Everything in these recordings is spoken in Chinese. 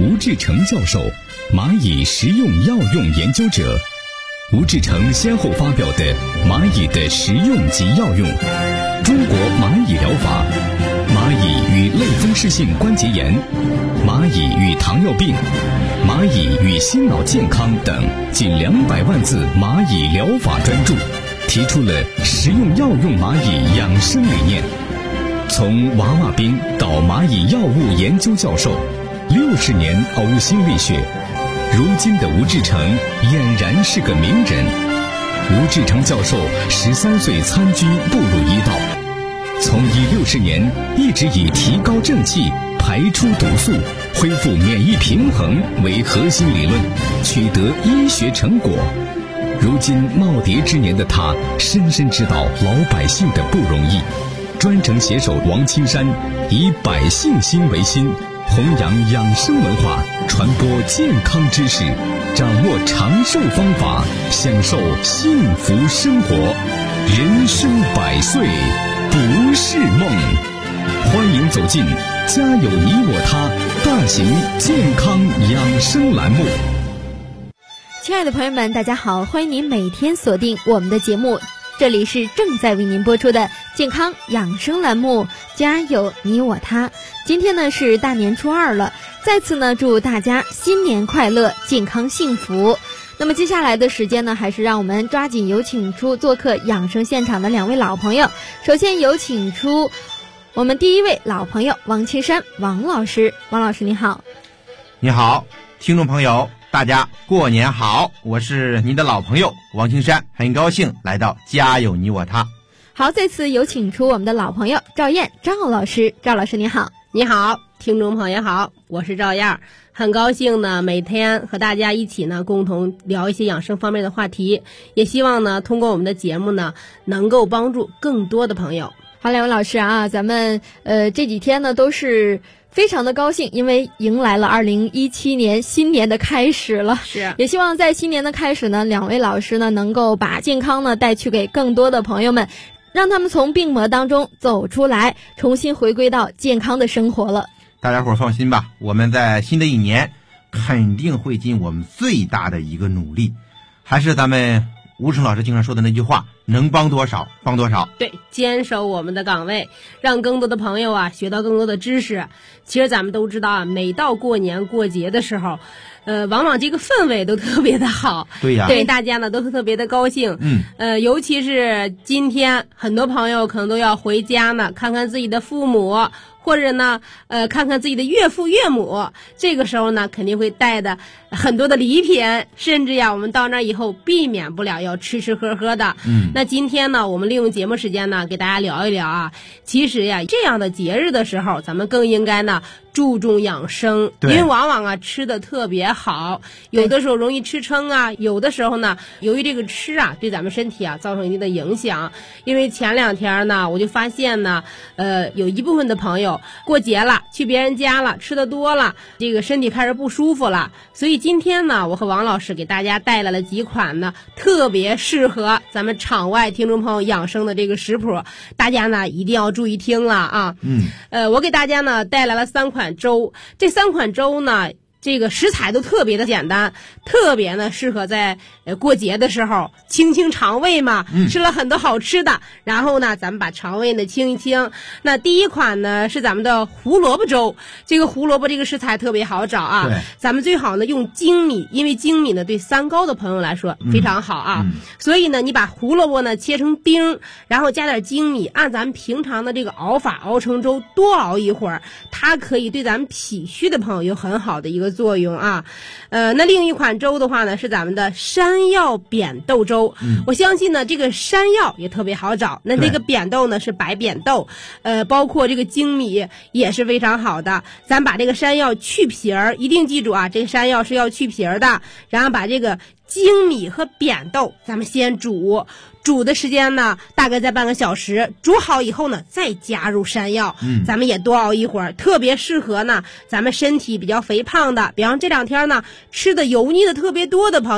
吴志成教授，蚂蚁食用药用研究者。吴志成先后发表的《蚂蚁的食用及药用》、《中国蚂蚁疗法》、《蚂蚁与类风湿性关节炎》、《蚂蚁与糖尿病》、《蚂蚁与心脑健康》等近200万字蚂蚁疗法专著，提出了食用药用蚂蚁养生理念。从娃娃兵到蚂蚁药物研究教授，60年呕心沥血，如今的吴志成俨然是个名人。吴志成教授13岁参军步入医道，从医60年一直以提高正气、排出毒素、恢复免疫平衡为核心理论，取得医学成果。如今耄耋之年的他，深深知道老百姓的不容易，专程携手王青山，以百姓心为心，弘扬养生文化，传播健康知识，掌握长寿方法，享受幸福生活。人生100岁不是梦。欢迎走进家有你我他大型健康养生栏目。 亲爱的朋友们，大家好，欢迎您每天锁定我们的节目，这里是正在为您播出的健康养生栏目，家有你我他。今天呢是大年初2了，再次呢祝大家新年快乐，健康幸福。那么接下来的时间呢，还是让我们抓紧有请出做客养生现场的2位老朋友。首先有请出我们第一位老朋友王青山王老师。王老师你好。 你好，听众朋友大家过年好，我是您的老朋友王青山，很高兴来到家有你我他。 好，再次有请出我们的老朋友赵燕赵老师。赵老师你好。 你好，听众朋友好，我是赵燕，很高兴呢每天和大家一起呢共同聊一些养生方面的话题，也希望呢通过我们的节目呢能够帮助更多的朋友。 好，两位老师啊，咱们这几天呢都是非常的高兴，因为迎来了2017年新年的开始了。 是， 也希望在新年的开始呢，2位老师呢能够把健康呢带去给更多的朋友们，让他们从病魔当中走出来，重新回归到健康的生活了。 大家伙放心吧，我们在新的一年肯定会尽我们最大的一个努力。还是咱们吴成老师经常说的那句话，能帮多少帮多少。 对，坚守我们的岗位，让更多的朋友啊学到更多的知识。其实咱们都知道啊，每到过年过节的时候，往往这个氛围都特别的好。 对呀， 对大家呢都特别的高兴。尤其是今天，很多朋友可能都要回家呢，看看自己的父母，或者呢，看看自己的岳父岳母。这个时候呢，肯定会带的很多的礼品，甚至呀，我们到那以后避免不了要吃吃喝喝的。那今天呢，我们利用节目时间呢，给大家聊一聊啊。其实呀，这样的节日的时候，咱们更应该呢注重养生，因为往往啊吃的特别好，有的时候容易吃撑啊，有的时候呢，由于这个吃啊对咱们身体啊造成一定的影响。因为前2天呢，我就发现呢，有一部分的朋友过节了，去别人家了，吃的多了，这个身体开始不舒服了。所以今天呢，我和王老师给大家带来了几款呢特别适合咱们场外听众朋友养生的这个食谱，大家呢一定要注意听了啊。我给大家呢带来了3款粥，这3款粥呢这个食材都特别的简单，特别呢适合在过节的时候清清肠胃嘛，吃了很多好吃的，然后呢咱们把肠胃呢清一清。那第一款呢是咱们的胡萝卜粥，这个胡萝卜这个食材特别好找啊，咱们最好呢用精米，因为精米呢对3高的朋友来说非常好啊。所以呢你把胡萝卜呢切成丁，然后加点精米，按咱们平常的这个熬法熬成粥，多熬一会儿，它可以对咱们脾虚的朋友有很好的一个作用啊。那另一款粥的话呢是咱们的山药扁豆粥。我相信呢这个山药也特别好找，那这个扁豆呢是白扁豆，包括这个精米也是非常好的。咱把这个山药去皮儿，一定记住啊，这个山药是要去皮儿的，然后把这个精米和扁豆咱们先煮的时间呢大概在半个小时，煮好以后呢再加入山药，咱们也多熬一会儿，特别适合呢咱们身体比较肥胖的，比方这2天呢吃的油腻的特别多的朋友，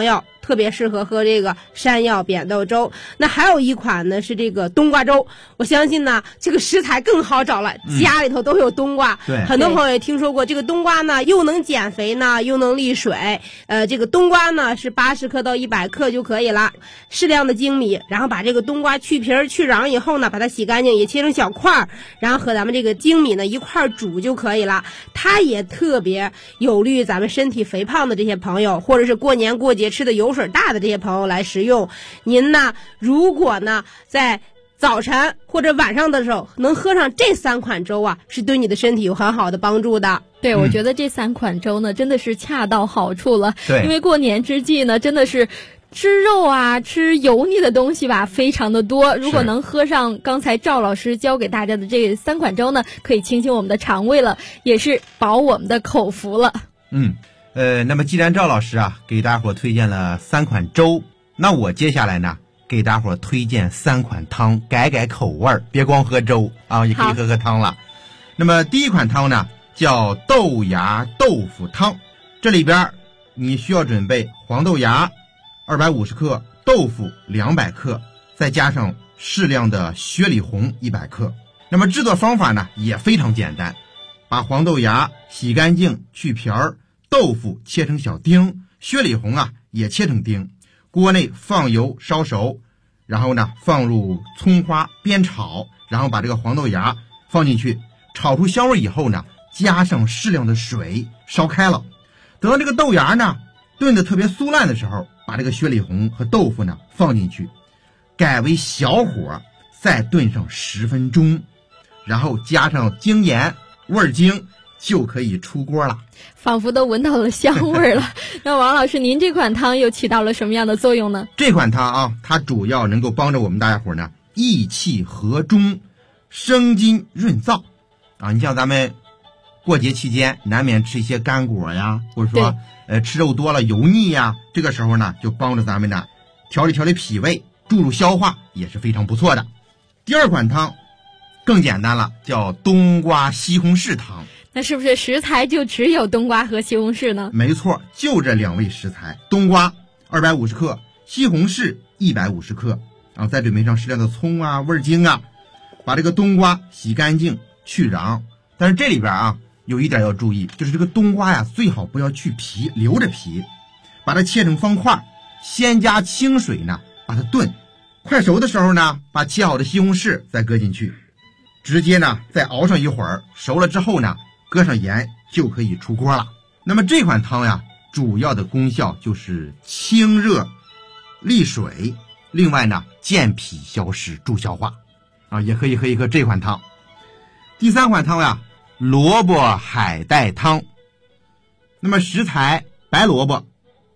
特别适合喝这个山药扁豆粥。那还有一款呢是这个冬瓜粥，我相信呢这个食材更好找了，家里头都有冬瓜。 对， 很多朋友也听说过这个冬瓜呢，又能减肥呢，又能利水。这个冬瓜呢是80克到100克就可以了，适量的精米，然后把这个冬瓜去皮儿去瓤以后呢，把它洗干净，也切成小块儿，然后和咱们这个精米呢一块儿煮就可以了。它也特别有利于咱们身体肥胖的这些朋友，或者是过年过节吃的油水大的这些朋友来食用。您呢，如果呢在早晨或者晚上的时候能喝上这3款粥啊，是对你的身体有很好的帮助的。 对，我觉得这3款粥呢，真的是恰到好处了。 对， 因为过年之际呢，真的是吃肉啊，吃油腻的东西吧，非常的多。如果能喝上刚才赵老师教给大家的这3款粥呢，可以清清我们的肠胃了，也是饱我们的口福了。 那么既然赵老师啊给大伙推荐了3款粥，那我接下来呢给大伙推荐3款汤，改改口味儿，别光喝粥啊，也可以喝汤了。那么第一款汤呢叫豆芽豆腐汤，这里边你需要准备黄豆芽250克，豆腐200克，再加上适量的雪里红100克。那么制作方法呢也非常简单，把黄豆芽洗干净去皮儿，豆腐切成小丁，雪里红啊也切成丁，锅内放油烧熟，然后呢放入葱花煸炒，然后把这个黄豆芽放进去，炒出香味以后呢，加上适量的水烧开了。等到这个豆芽呢炖得特别酥烂的时候，把这个雪里红和豆腐呢放进去，改为小火再炖上10分钟，然后加上精盐味精，就可以出锅了。 仿佛都闻到了香味了。那王老师，您这款汤又起到了什么样的作用呢？ 这款汤啊，它主要能够帮着我们大家伙呢益气和中，生津润燥啊。你像咱们过节期间难免吃一些干果呀，或者说吃肉多了油腻呀，这个时候呢就帮着咱们呢调理调理脾胃，助助消化，也是非常不错的。第二款汤更简单了，叫冬瓜西红柿汤。 那是不是食材就只有冬瓜和西红柿呢？ 没错，就这2味食材，冬瓜250克，西红柿150克啊，再准备上适量的葱啊、味精啊，把这个冬瓜洗干净去瓤。但是这里边啊有一点要注意，就是这个冬瓜呀最好不要去皮，留着皮，把它切成方块，先加清水呢把它炖，快熟的时候呢把切好的西红柿再搁进去，直接呢再熬上一会儿，熟了之后呢搁上盐就可以出锅了。那么这款汤呀主要的功效就是清热利水，另外呢健脾消食助消化啊，也可以喝一喝这款汤。第3款汤呀，萝卜海带汤。那么食材白萝卜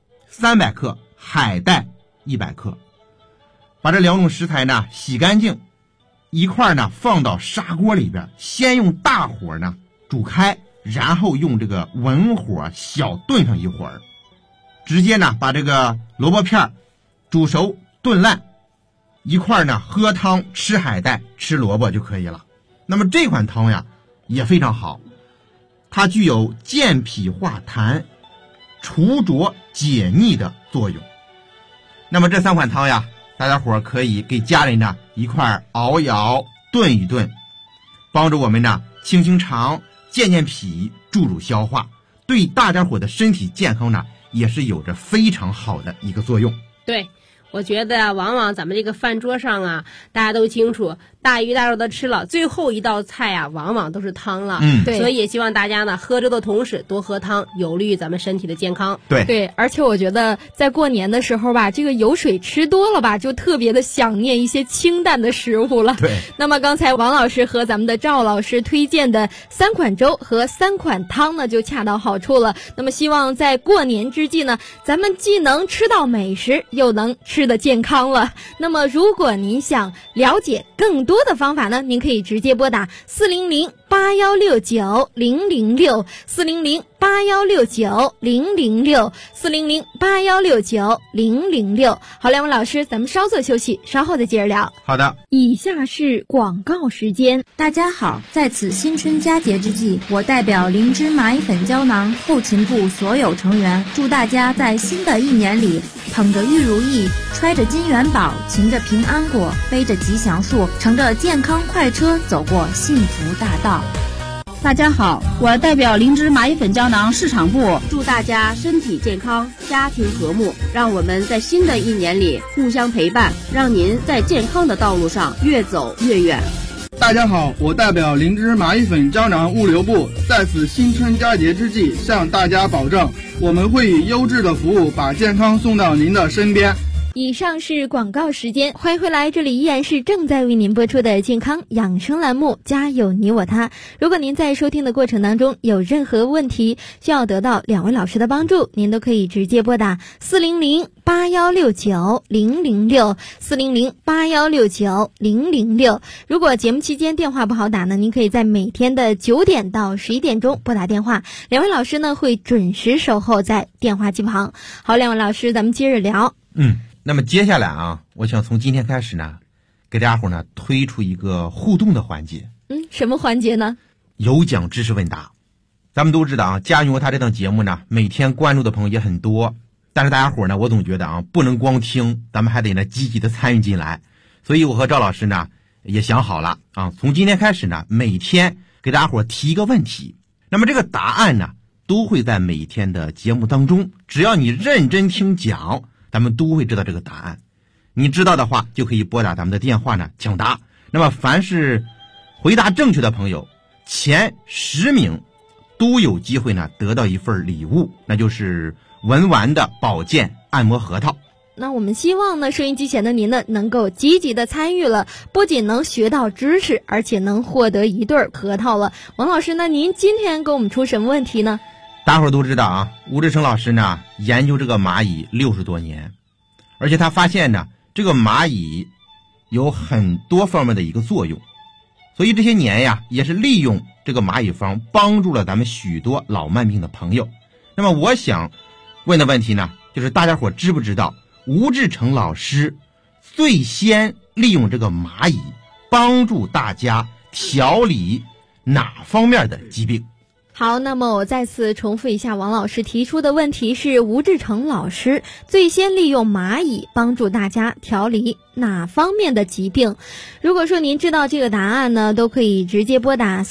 300克，海带100克，把这2种食材呢洗干净，一块呢放到砂锅里边，先用大火呢煮开，然后用这个文火小炖上一会儿，直接呢把这个萝卜片煮熟炖烂，一块呢喝汤吃海带吃萝卜就可以了。那么这款汤呀也非常好，它具有健脾化痰、除浊解腻的作用。那么这3款汤呀，大家伙可以给家人呢一块熬一熬，炖一炖，帮助我们呢清清肠、健健脾、助助消化，对大家伙的身体健康呢也是有着非常好的一个作用。 对，我觉得啊，往往咱们这个饭桌上啊，大家都清楚，大鱼大肉的吃了，最后一道菜啊，往往都是汤了。 对， 所以也希望大家呢，喝粥的同时多喝汤，有利于咱们身体的健康。 对，而且我觉得在过年的时候吧，这个油水吃多了吧，就特别的想念一些清淡的食物了。 对。 那么刚才王老师和咱们的赵老师推荐的3款粥和3款汤呢，就恰到好处了。那么希望在过年之际呢，咱们既能吃到美食，又能吃得健康了。那么如果您想了解更多的方法呢，您可以直接拨打 40081690060，40081690006。好，两位老师，咱们稍作休息，稍后再接着聊。 好的， 以下是广告时间。 大家好，在此新春佳节之际，我代表灵芝蚂蚁粉胶囊后勤部所有成员，祝大家在新的一年里捧着玉如意，揣着金元宝，擎着平安果，背着吉祥树，乘着健康快车，走过幸福大道。 大家好，我代表灵芝蚂蚁粉胶囊市场部，祝大家身体健康，家庭和睦，让我们在新的一年里互相陪伴，让您在健康的道路上越走越远。 大家好，我代表灵芝蚂蚁粉胶囊物流部，在此新春佳节之际，向大家保证，我们会以优质的服务把健康送到您的身边。 以上是广告时间，欢迎回来，这里依然是正在为您播出的健康养生栏目，家有你我他。如果您在收听的过程当中有任何问题需要得到两位老师的帮助，您都可以直接拨打40081690006，40081690006。如果节目期间电话不好打呢，您可以在每天的9点到11点钟拨打电话，两位老师呢会准时守候在电话机旁。好，两位老师，咱们接着聊。 那么接下来啊，我想从今天开始呢，给大家伙呢推出一个互动的环节。 什么环节呢？ 有奖知识问答。咱们都知道啊，家有他这档节目呢，每天关注的朋友也很多，但是大家伙呢，我总觉得啊，不能光听，咱们还得呢积极的参与进来。所以我和赵老师呢也想好了啊，从今天开始呢，每天给大家伙提一个问题，那么这个答案呢都会在每天的节目当中，只要你认真听讲，咱们都会知道这个答案。你知道的话，就可以拨打咱们的电话呢抢答。那么凡是回答正确的朋友，前10名都有机会呢得到一份礼物，那就是文玩的保健按摩核桃。 那我们希望呢，收音机前的您呢能够积极的参与了，不仅能学到知识，而且能获得一对核桃了。王老师呢，您今天给我们出什么问题呢？ 大伙儿都知道啊，吴志成老师呢研究这个蚂蚁60多年，而且他发现呢，这个蚂蚁有很多方面的一个作用，所以这些年呀，也是利用这个蚂蚁方帮助了咱们许多老慢病的朋友。那么我想问的问题呢，就是大家伙知不知道吴志成老师最先利用这个蚂蚁帮助大家调理哪方面的疾病？ 好，那么我再次重复一下王老师提出的问题是，吴志成老师最先利用蚂蚁帮助大家调理哪方面的疾病？如果说您知道这个答案呢，都可以直接拨打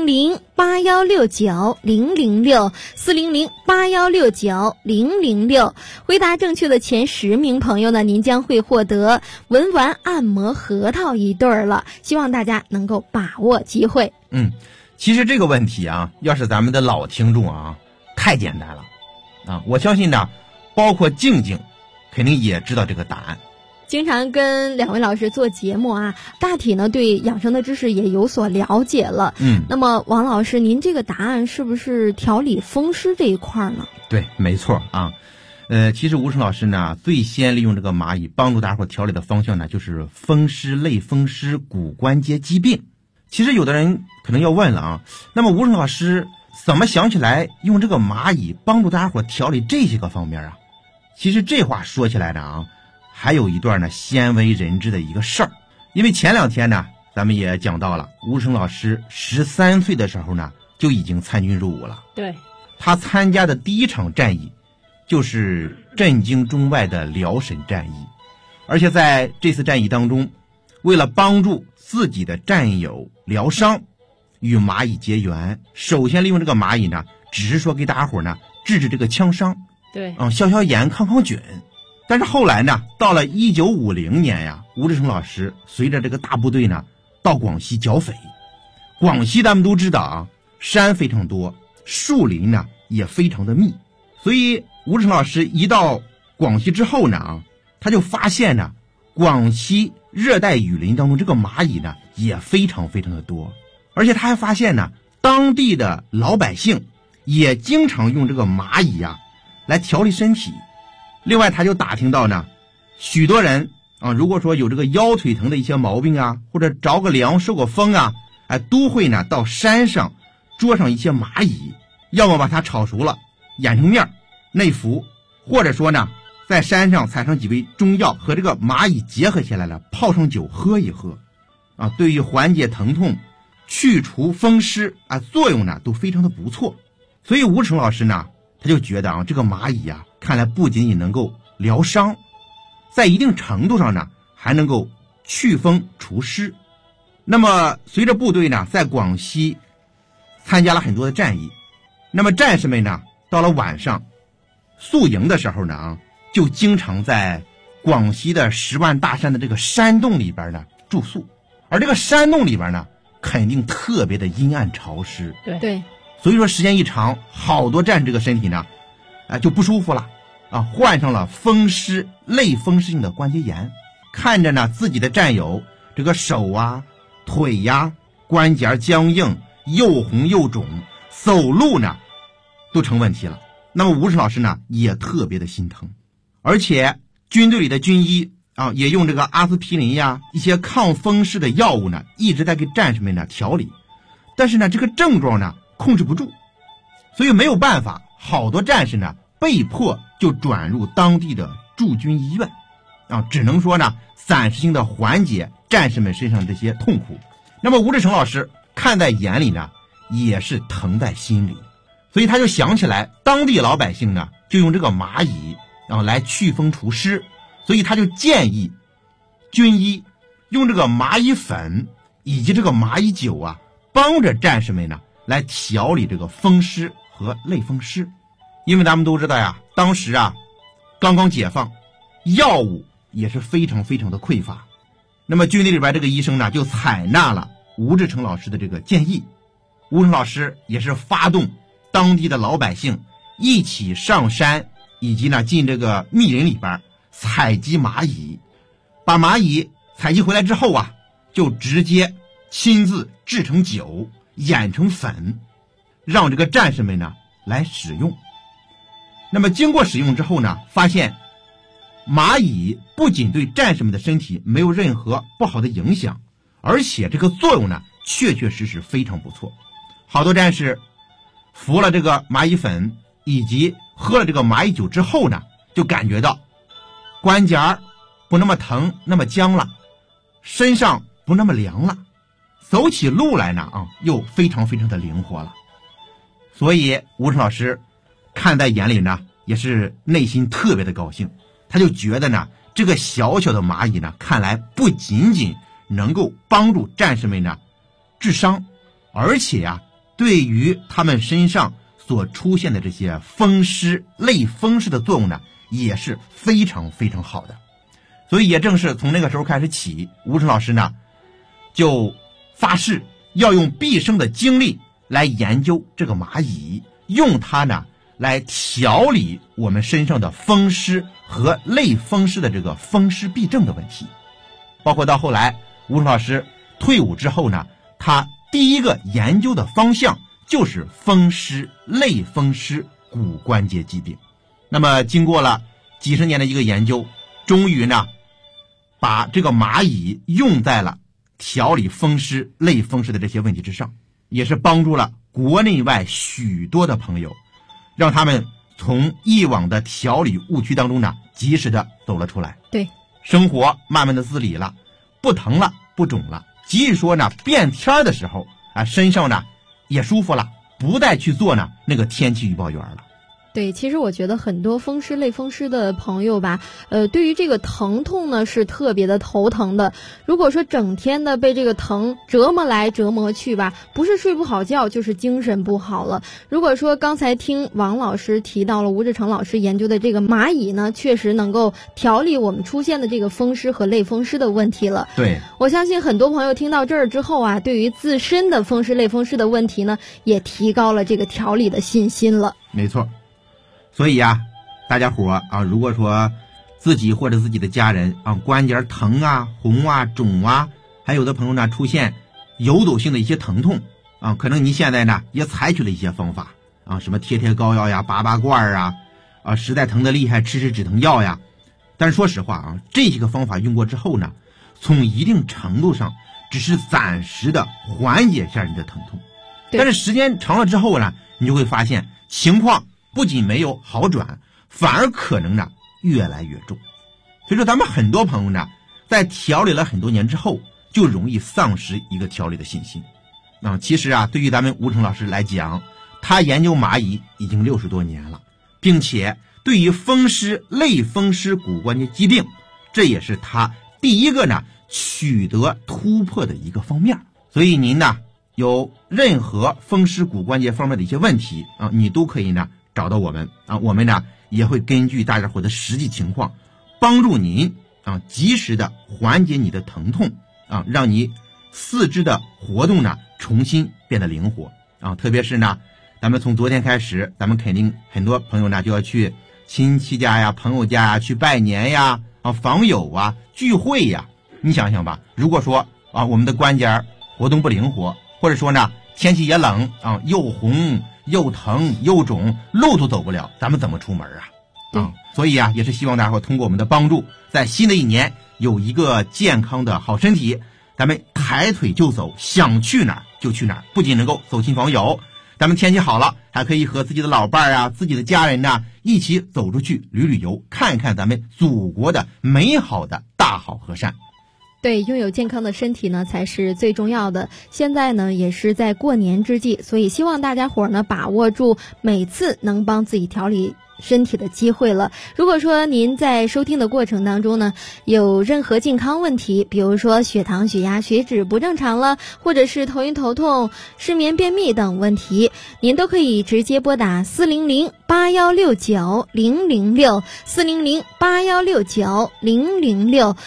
40081690006，40081690006。回答正确的前10名朋友呢，您将会获得文玩按摩核桃一对了，希望大家能够把握机会。 其实这个问题啊，要是咱们的老听众啊，太简单了啊！我相信呢，包括静静，肯定也知道这个答案。 经常跟两位老师做节目啊，大体呢对养生的知识也有所了解了。那么王老师，您这个答案是不是调理风湿这一块呢？ 对，没错啊。其实吴成老师呢，最先利用这个蚂蚁帮助大伙调理的方向呢，就是风湿、类风湿、骨关节疾病。其实有的人可能要问了啊，那么吴成老师怎么想起来用这个蚂蚁帮助大家伙调理这些个方面啊？其实这话说起来的啊，还有一段呢鲜为人知的一个事儿。因为前2天呢，咱们也讲到了，吴成老师13岁的时候呢，就已经参军入伍了。 对， 他参加的第一场战役就是震惊中外的辽沈战役，而且在这次战役当中，为了帮助自己的战友疗伤，与蚂蚁结缘。首先利用这个蚂蚁呢，只是说给大家伙呢治这个枪伤， 对， 消炎、抗菌。但是后来呢，到了1950年呀，吴志成老师随着这个大部队呢到广西剿匪。广西咱们都知道啊，山非常多，树林呢也非常的密，所以吴志成老师一到广西之后呢他就发现呢，广西热带雨林当中这个蚂蚁呢也非常非常的多，而且他还发现呢，当地的老百姓也经常用这个蚂蚁来调理身体。另外他就打听到呢，许多人如果说有这个腰腿疼的一些毛病或者着个凉受个风都会呢到山上捉上一些蚂蚁，要么把它炒熟了研成面内服，或者说呢在山上采上几味中药和这个蚂蚁结合起来了，泡上酒喝一喝对于缓解疼痛、去除风湿作用呢都非常的不错。所以吴成老师呢他就觉得这个蚂蚁看来不仅仅能够疗伤，在一定程度上呢还能够祛风除湿。那么随着部队呢在广西参加了很多的战役，那么战士们呢到了晚上宿营的时候呢就经常在广西的10万大山的这个山洞里边呢住宿，而这个山洞里边呢肯定特别的阴暗潮湿。 对， 所以说时间一长，好多战士这个身体呢就不舒服了患上了风湿类风湿性的关节炎。看着呢自己的战友这个手腿关节僵硬，又红又肿，走路呢都成问题了。那么吴成老师呢也特别的心疼，而且军队里的军医也用这个阿司匹林一些抗风湿的药物呢一直在给战士们呢调理，但是呢这个症状呢控制不住，所以没有办法，好多战士呢被迫就转入当地的驻军医院只能说呢暂时性的缓解战士们身上这些痛苦。那么吴志成老师看在眼里呢也是疼在心里，所以他就想起来当地老百姓呢就用这个蚂蚁来祛风除湿，所以他就建议军医用这个蚂蚁粉以及这个蚂蚁酒帮着战士们呢来调理这个风湿和类风湿。因为咱们都知道当时刚刚解放，药物也是非常非常的匮乏。那么军队里边这个医生呢就采纳了吴志成老师的这个建议，吴志成老师也是发动当地的老百姓一起上山，以及呢进这个密林里边采集蚂蚁，把蚂蚁采集回来之后就直接亲自制成酒，研成粉，让这个战士们呢来使用。那么经过使用之后呢，发现蚂蚁不仅对战士们的身体没有任何不好的影响，而且这个作用呢确确实实非常不错。好多战士服了这个蚂蚁粉以及喝了这个蚂蚁酒之后呢，就感觉到关节不那么疼那么僵了，身上不那么凉了，走起路来呢又非常非常的灵活了。所以吴成老师看在眼里呢也是内心特别的高兴，他就觉得呢这个小小的蚂蚁呢看来不仅仅能够帮助战士们呢治伤，而且对于他们身上所出现的这些风湿类风湿的作用呢也是非常非常好的。所以也正是从那个时候开始起，吴成老师呢就发誓要用毕生的精力来研究这个蚂蚁，用它呢来调理我们身上的风湿和类风湿的这个风湿痹症的问题。包括到后来吴成老师退伍之后呢，他第一个研究的方向就是风湿类风湿骨关节疾病。那么经过了几十年的一个研究，终于呢把这个蚂蚁用在了调理风湿类风湿的这些问题之上，也是帮助了国内外许多的朋友，让他们从以往的调理误区当中呢及时的走了出来。 对， 生活慢慢的自理了，不疼了不肿了，即使说呢变天的时候身上呢也舒服了，不再去做呢那个天气预报员了。 对，其实我觉得很多风湿类风湿的朋友吧，对于这个疼痛呢是特别的头疼的。如果说整天的被这个疼折磨来折磨去吧，不是睡不好觉就是精神不好了。如果说刚才听王老师提到了吴志成老师研究的这个蚂蚁呢，确实能够调理我们出现的这个风湿和类风湿的问题了。 对， 我相信很多朋友听到这儿之后对于自身的风湿类风湿的问题呢，也提高了这个调理的信心了。 没错。所以大家伙如果说自己或者自己的家人关节疼红肿还有的朋友呢出现游走性的一些疼痛可能您现在呢也采取了一些方法什么贴膏药拔罐实在疼得厉害吃止疼药呀。但是说实话这些个方法用过之后呢，从一定程度上只是暂时的缓解一下你的疼痛，但是时间长了之后呢，你就会发现情况不仅没有好转，反而可能呢越来越重。所以说咱们很多朋友呢，在调理了很多年之后，就容易丧失一个调理的信心。其实啊，对于咱们吴成老师来讲，他研究蚂蚁已经60多年了，并且对于风湿、类风湿骨关节疾病，这也是他第一个呢取得突破的一个方面。所以您呢有任何风湿骨关节方面的一些问题你都可以呢找到我们我们呢也会根据大家伙的实际情况，帮助您及时的缓解你的疼痛让你四肢的活动呢重新变得灵活特别是呢，咱们从昨天开始，咱们肯定很多朋友呢就要去亲戚家呀、朋友家呀去拜年呀、访友啊、聚会呀。你想想吧，如果说我们的关节活动不灵活，或者说呢天气也冷又红又疼又肿，路都走不了，咱们怎么出门所以也是希望大家伙通过我们的帮助，在新的一年有一个健康的好身体，咱们抬腿就走，想去哪儿就去哪儿，不仅能够走亲访友，咱们天气好了，还可以和自己的老伴儿自己的家人一起走出去旅游，看看咱们祖国的美好的大好河山。 对，拥有健康的身体呢才是最重要的。现在呢也是在过年之际，所以希望大家伙呢把握住每次能帮自己调理身体的机会了。如果说您在收听的过程当中呢有任何健康问题，比如说血糖、血压、血脂不正常了，或者是头晕头痛、失眠、便秘等问题，您都可以直接拨打400-8169-006 400-8169-006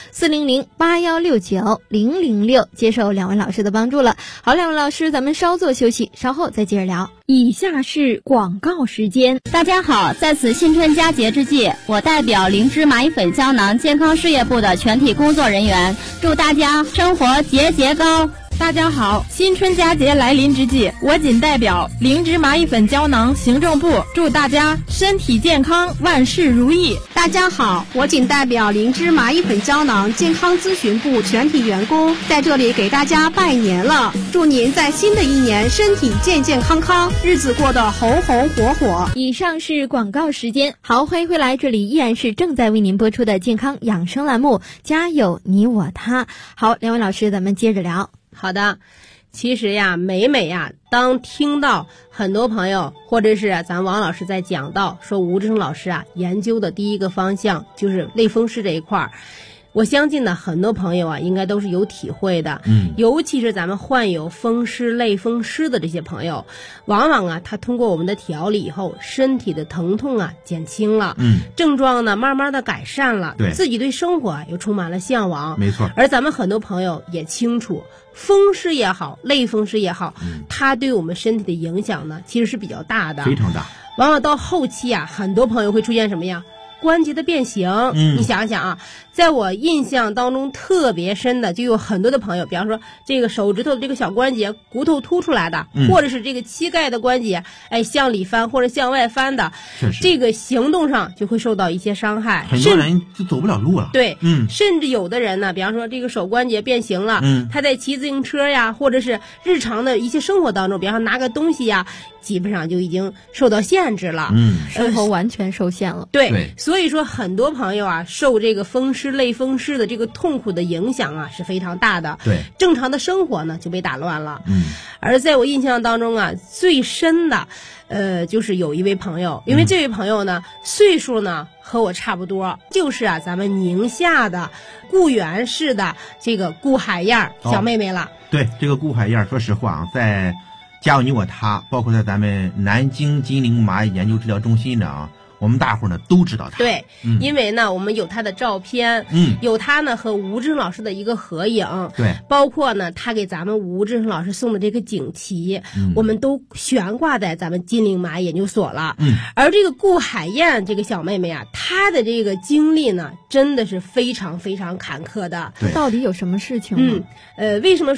400-8169-006，接受2位老师的帮助了。好，2位老师，咱们稍作休息，稍后再接着聊。 以下是广告时间。 大家好，在此新春佳节之际，我代表灵芝蚂蚁粉胶囊健康事业部的全体工作人员，祝大家生活节节高。 大家好，新春佳节来临之际，我仅代表灵芝蚂蚁粉胶囊行政部，祝大家身体健康，万事如意。 大家好，我仅代表灵芝蚂蚁粉胶囊健康咨询部全体员工，在这里给大家拜年了，祝您在新的一年身体健健康康，日子过得红红火火。 以上是广告时间。好，欢迎回来，这里依然是正在为您播出的健康养生栏目，家有你我他。好，2位老师，咱们接着聊。 好的，其实每当听到很多朋友或者是咱王老师在讲到说吴志成老师研究的第一个方向就是类风湿这一块儿，我相信呢很多朋友应该都是有体会的，尤其是咱们患有风湿、类风湿的这些朋友，往往他通过我们的调理以后，身体的疼痛减轻了，症状呢慢慢的改善了， 对， 自己对生活又充满了向往， 没错。 而咱们很多朋友也清楚，风湿也好，类风湿也好，它对我们身体的影响呢其实是比较大的， 非常大。 往往到后期很多朋友会出现什么呀？关节的变形，你想想在我印象当中特别深的，就有很多的朋友，比方说这个手指头的这个小关节骨头凸出来的，或者是这个膝盖的关节向里翻或者向外翻的，这个行动上就会受到一些伤害， 很多人就走不了路了。 对，甚至有的人呢，比方说这个手关节变形了，他在骑自行车或者是日常的一些生活当中，比方说拿个东西基本上就已经受到限制了， 生活完全受限了。 对，所以说很多朋友受这个风湿、类风湿的这个痛苦的影响是非常大的。 对， 正常的生活呢就被打乱了。而在我印象当中最深的，就是有一位朋友，因为这位朋友呢岁数呢和我差不多，就是咱们宁夏的固原市的这个顾海燕小妹妹了。 对，这个顾海燕，说实话在家有你我他，包括在咱们南京金陵蚂蚁研究治疗中心呢我们大伙呢都知道他。 对，因为呢我们有他的照片，有他呢和吴志成老师的一个合影， 对， 包括呢他给咱们吴志成老师送的这个锦旗，我们都悬挂在咱们金陵蚂蚁研究所了。而这个顾海燕这个小妹妹她的这个经历呢真的是非常非常坎坷的。 到底有什么事情呢？ 为什么说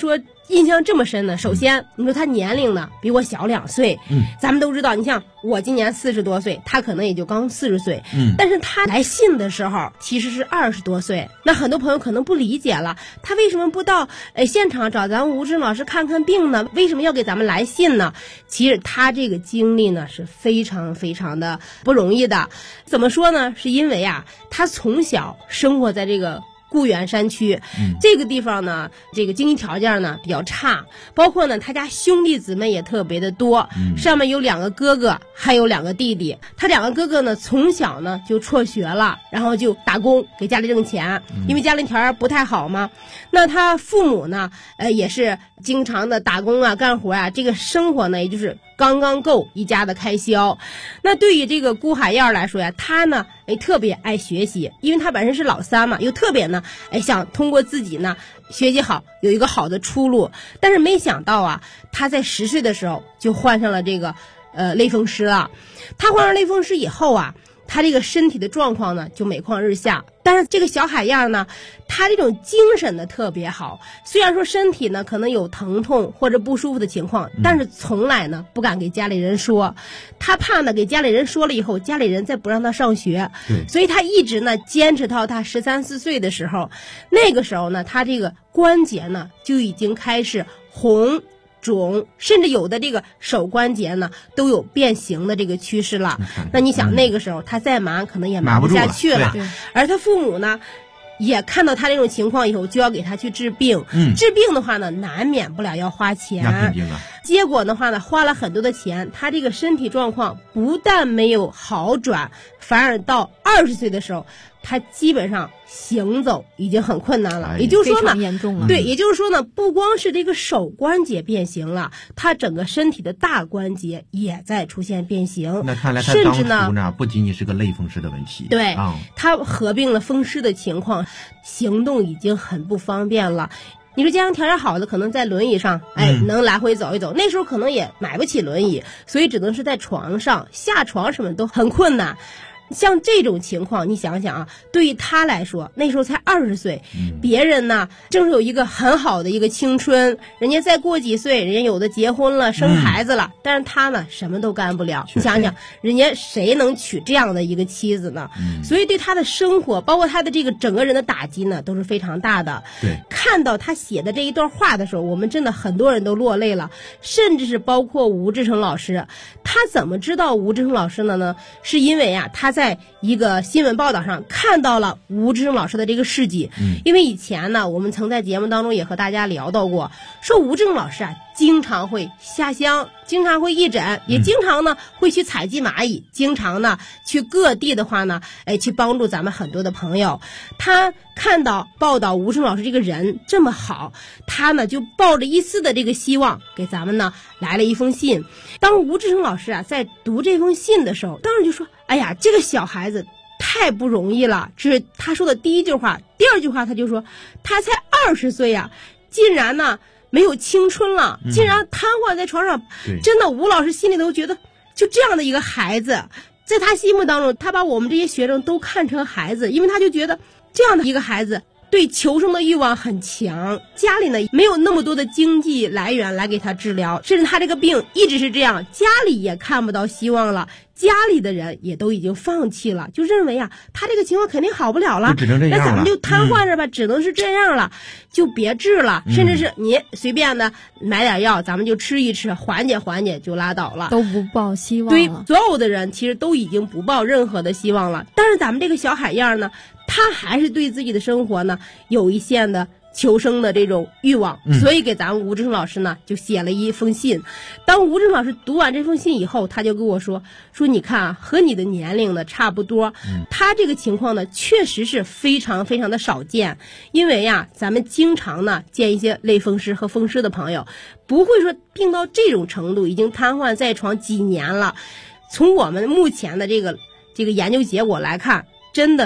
印象这么深呢？首先，你说他年龄呢比我小2岁，咱们都知道，你像我今年40多岁，他可能也就刚40岁，但是他来信的时候其实是20多岁。那很多朋友可能不理解了，他为什么不到现场找咱吴志老师看看病呢？为什么要给咱们来信呢？其实他这个经历呢是非常非常的不容易的。怎么说呢？是因为啊，他从小生活在这个固原山区，这个地方呢，这个经济条件呢比较差，包括呢他家兄弟姊妹也特别的多，上面有2个哥哥，还有2个弟弟。他2个哥哥呢从小呢就辍学了，然后就打工给家里挣钱，因为家里条件不太好嘛。那他父母呢，也是经常的打工啊，干活啊，这个生活呢也就是刚刚够一家的开销。那对于这个顾海燕来说呀，他呢特别爱学习，因为他本身是老3嘛，又特别呢想通过自己呢学习好，有一个好的出路。但是没想到啊，他在10岁的时候就患上了这个类风湿了。他患上类风湿以后啊，他这个身体的状况呢就每况日下。但是这个小海燕呢，他这种精神呢特别好，虽然说身体呢可能有疼痛或者不舒服的情况，但是从来呢不敢给家里人说，他怕呢给家里人说了以后，家里人再不让他上学，所以他一直呢坚持到他13、14岁的时候。那个时候呢，他这个关节呢就已经开始红肿，甚至有的这个手关节呢都有变形的这个趋势了。那你想那个时候他再忙可能也忙不下去了，而他父母呢也看到他这种情况以后，就要给他去治病。治病的话呢，难免不了要花钱。 那肯定啊。 结果的话呢，花了很多的钱，他这个身体状况不但没有好转，反而到20岁的时候，他基本上行走已经很困难了。也就是说呢， 严重了。 对，也就是说呢，不光是这个手关节变形了，他整个身体的大关节也在出现变形。 那看来他当初呢，不仅仅是个类风湿的问题。 对，他合并了风湿的情况，行动已经很不方便了。你说家庭条件好的可能在轮椅上能来回走一走，那时候可能也买不起轮椅，所以只能是在床上，下床什么都很困难。像这种情况你想想啊，对于他来说那时候才20岁，别人呢正是有一个很好的一个青春，人家再过几岁人家有的结婚了生孩子了，但是他呢什么都干不了。你想想人家谁能娶这样的一个妻子呢？所以对他的生活包括他的这个整个人的打击呢都是非常大的。 对， 看到他写的这一段话的时候，我们真的很多人都落泪了，甚至是包括吴志成老师。他怎么知道吴志成老师的呢？是因为啊他在一个新闻报道上看到了吴志成老师的这个事迹。因为以前呢我们曾在节目当中也和大家聊到过，说吴志成老师啊经常会下乡，经常会义诊，也经常呢会去采集蚂蚁，经常呢去各地的话呢去帮助咱们很多的朋友。他看到报道吴志成老师这个人这么好，他呢就抱着一丝的这个希望给咱们呢来了一封信。当吴志成老师啊在读这封信的时候，当然就说哎呀这个小孩子太不容易了，这是他说的第一句话。第二句话他就说他才20岁呀，竟然呢没有青春了，竟然瘫痪在床上。真的吴老师心里头觉得就这样的一个孩子，在他心目当中他把我们这些学生都看成孩子，因为他就觉得这样的一个孩子对求生的欲望很强，家里呢没有那么多的经济来源来给他治疗，甚至他这个病一直是这样，家里也看不到希望了，家里的人也都已经放弃了，就认为啊他这个情况肯定好不了了，那咱们就瘫痪着吧，只能是这样了，就别治了，甚至是你随便的买点药咱们就吃一吃，缓解缓解就拉倒了， 都不抱希望了。 对，所有的人其实都已经不抱任何的希望了。但是咱们这个小海燕呢，他还是对自己的生活呢有一线的求生的这种欲望，所以给咱们吴志成老师呢就写了一封信。当吴志成老师读完这封信以后，他就跟我说你看啊，和你的年龄呢差不多，他这个情况呢确实是非常非常的少见。因为呀咱们经常呢见一些类风湿和风湿的朋友，不会说病到这种程度，已经瘫痪在床几年了。从我们目前的这个研究结果来看，真的是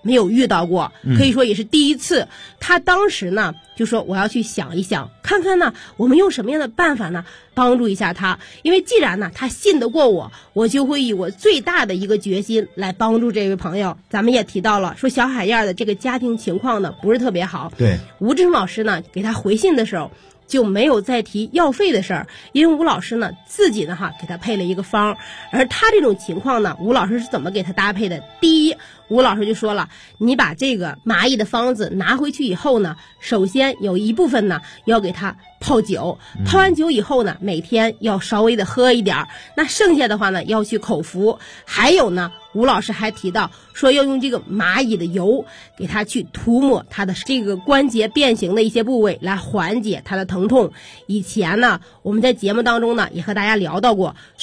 没有遇到过，可以说也是第一次。他当时呢就说我要去想一想，看看呢我们用什么样的办法呢帮助一下他，因为既然呢他信得过我，我就会以我最大的一个决心来帮助这位朋友。咱们也提到了说小海燕的这个家庭情况呢不是特别好， 对， 吴志成老师呢给他回信的时候就没有再提药费的事儿，因为吴老师呢自己呢给他配了一个方，而他这种情况呢，吴老师是怎么给他搭配的？第一，吴老师就说了，你把这个蚂蚁的方子拿回去以后呢，首先有一部分呢要给他泡酒，泡完酒以后呢，每天要稍微的喝一点，那剩下的话呢要去口服。还有呢，吴老师还提到说要用这个蚂蚁的油给他去涂抹他的这个关节变形的一些部位，来缓解他的疼痛。以前呢我们在节目当中呢也和大家聊到过，